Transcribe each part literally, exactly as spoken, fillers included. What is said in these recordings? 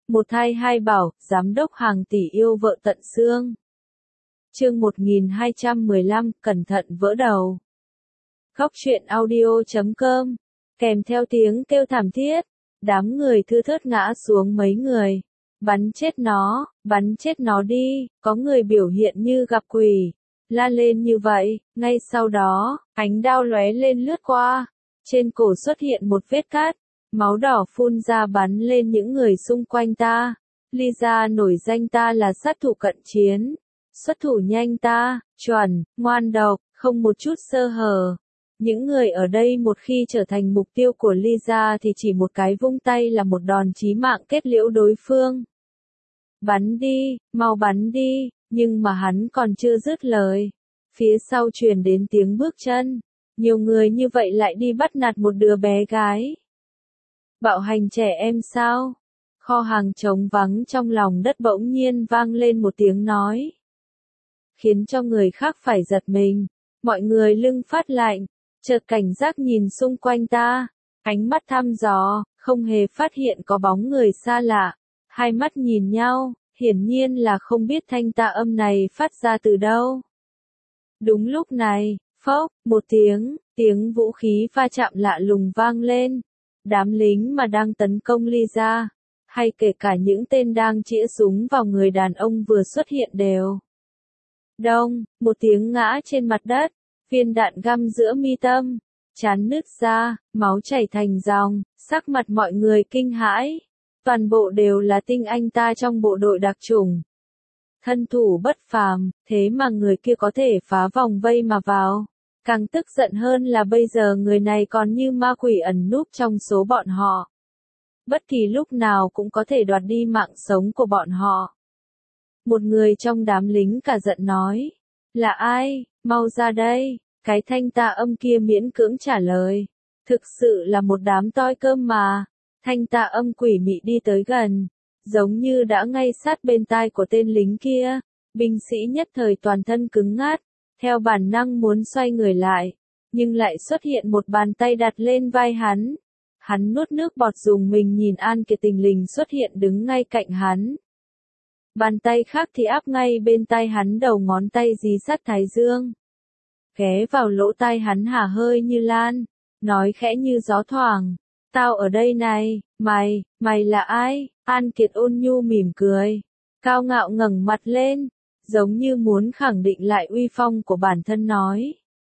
Một thai hai bảo, giám đốc hàng tỷ yêu vợ tận xương. Chương một nghìn hai trăm mười lăm, cẩn thận vỡ đầu. Góc truyện audio chấm com, kèm theo tiếng kêu thảm thiết, đám người thưa thớt ngã xuống mấy người. Bắn chết nó, bắn chết nó đi, có người biểu hiện như gặp quỷ, la lên như vậy, ngay sau đó, ánh đao lóe lên lướt qua, trên cổ xuất hiện một vết cắt, máu đỏ phun ra bắn lên những người xung quanh ta. Lisa nổi danh ta là sát thủ cận chiến, xuất thủ nhanh ta, chuẩn, ngoan độc, không một chút sơ hở. Những người ở đây một khi trở thành mục tiêu của Lisa thì chỉ một cái vung tay là một đòn chí mạng kết liễu đối phương. Bắn đi, mau bắn đi, nhưng mà hắn còn chưa dứt lời. Phía sau truyền đến tiếng bước chân, nhiều người như vậy lại đi bắt nạt một đứa bé gái. Bạo hành trẻ em sao? Kho hàng trống vắng trong lòng đất bỗng nhiên vang lên một tiếng nói, khiến cho người khác phải giật mình. Mọi người lưng phát lạnh, chợt cảnh giác nhìn xung quanh ta, ánh mắt thăm dò, không hề phát hiện có bóng người xa lạ. Hai mắt nhìn nhau, hiển nhiên là không biết thanh tạ âm này phát ra từ đâu. Đúng lúc này, phốc, một tiếng, tiếng vũ khí va chạm lạ lùng vang lên. Đám lính mà đang tấn công Lisa, hay kể cả những tên đang chĩa súng vào người đàn ông vừa xuất hiện đều. Đông, một tiếng ngã trên mặt đất, viên đạn găm giữa mi tâm, trán nứt ra, máu chảy thành dòng, sắc mặt mọi người kinh hãi. Toàn bộ đều là tinh anh ta trong bộ đội đặc chủng. Thân thủ bất phàm, thế mà người kia có thể phá vòng vây mà vào. Càng tức giận hơn là bây giờ người này còn như ma quỷ ẩn núp trong số bọn họ. Bất kỳ lúc nào cũng có thể đoạt đi mạng sống của bọn họ. Một người trong đám lính cả giận nói, là ai, mau ra đây, cái thanh tạ âm kia miễn cưỡng trả lời. Thực sự là một đám toi cơm mà. Thanh tạ âm quỷ mị đi tới gần, giống như đã ngay sát bên tai của tên lính kia. Binh sĩ nhất thời toàn thân cứng ngắt, theo bản năng muốn xoay người lại, nhưng lại xuất hiện một bàn tay đặt lên vai hắn. Hắn nuốt nước bọt dùng mình nhìn An Kiệt tình lình xuất hiện đứng ngay cạnh hắn. Bàn tay khác thì áp ngay bên tai hắn, đầu ngón tay dí sát thái dương. Ghé vào lỗ tai hắn hả hơi như lan, nói khẽ như gió thoảng. Tao ở đây này, mày, mày là ai? An Kiệt ôn nhu mỉm cười, cao ngạo ngẩng mặt lên, giống như muốn khẳng định lại uy phong của bản thân nói.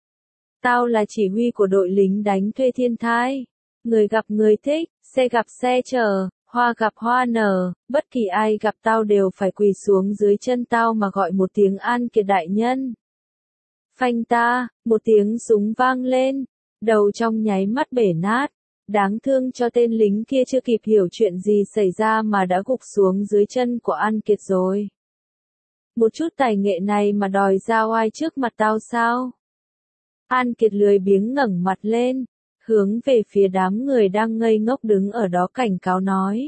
Tao là chỉ huy của đội lính đánh thuê Thiên Thai. Người gặp người thích, xe gặp xe chở, hoa gặp hoa nở, bất kỳ ai gặp tao đều phải quỳ xuống dưới chân tao mà gọi một tiếng An Kiệt đại nhân. Phanh ta, một tiếng súng vang lên, đầu trong nháy mắt bể nát. Đáng thương cho tên lính kia chưa kịp hiểu chuyện gì xảy ra mà đã gục xuống dưới chân của An Kiệt rồi. Một chút tài nghệ này mà đòi ra oai trước mặt tao sao? An Kiệt lười biếng ngẩng mặt lên, hướng về phía đám người đang ngây ngốc đứng ở đó cảnh cáo nói.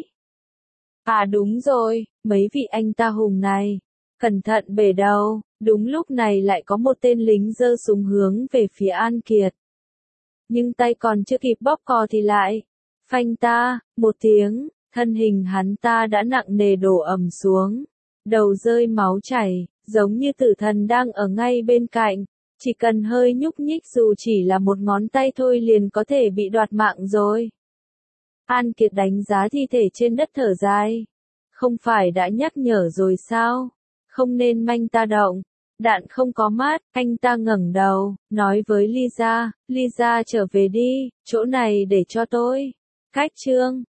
À đúng rồi, mấy vị anh ta hùng này, cẩn thận bể đầu. Đúng lúc này lại có một tên lính giơ súng hướng về phía An Kiệt. Nhưng tay còn chưa kịp bóp cò thì lại, phanh ta, một tiếng, thân hình hắn ta đã nặng nề đổ ầm xuống, đầu rơi máu chảy, giống như tử thần đang ở ngay bên cạnh, chỉ cần hơi nhúc nhích dù chỉ là một ngón tay thôi liền có thể bị đoạt mạng rồi. An Kiệt đánh giá thi thể trên đất thở dài, không phải đã nhắc nhở rồi sao, không nên manh ta động. Đạn không có mát, anh ta ngẩng đầu, nói với Lisa, Lisa trở về đi, chỗ này để cho tôi. Cách chương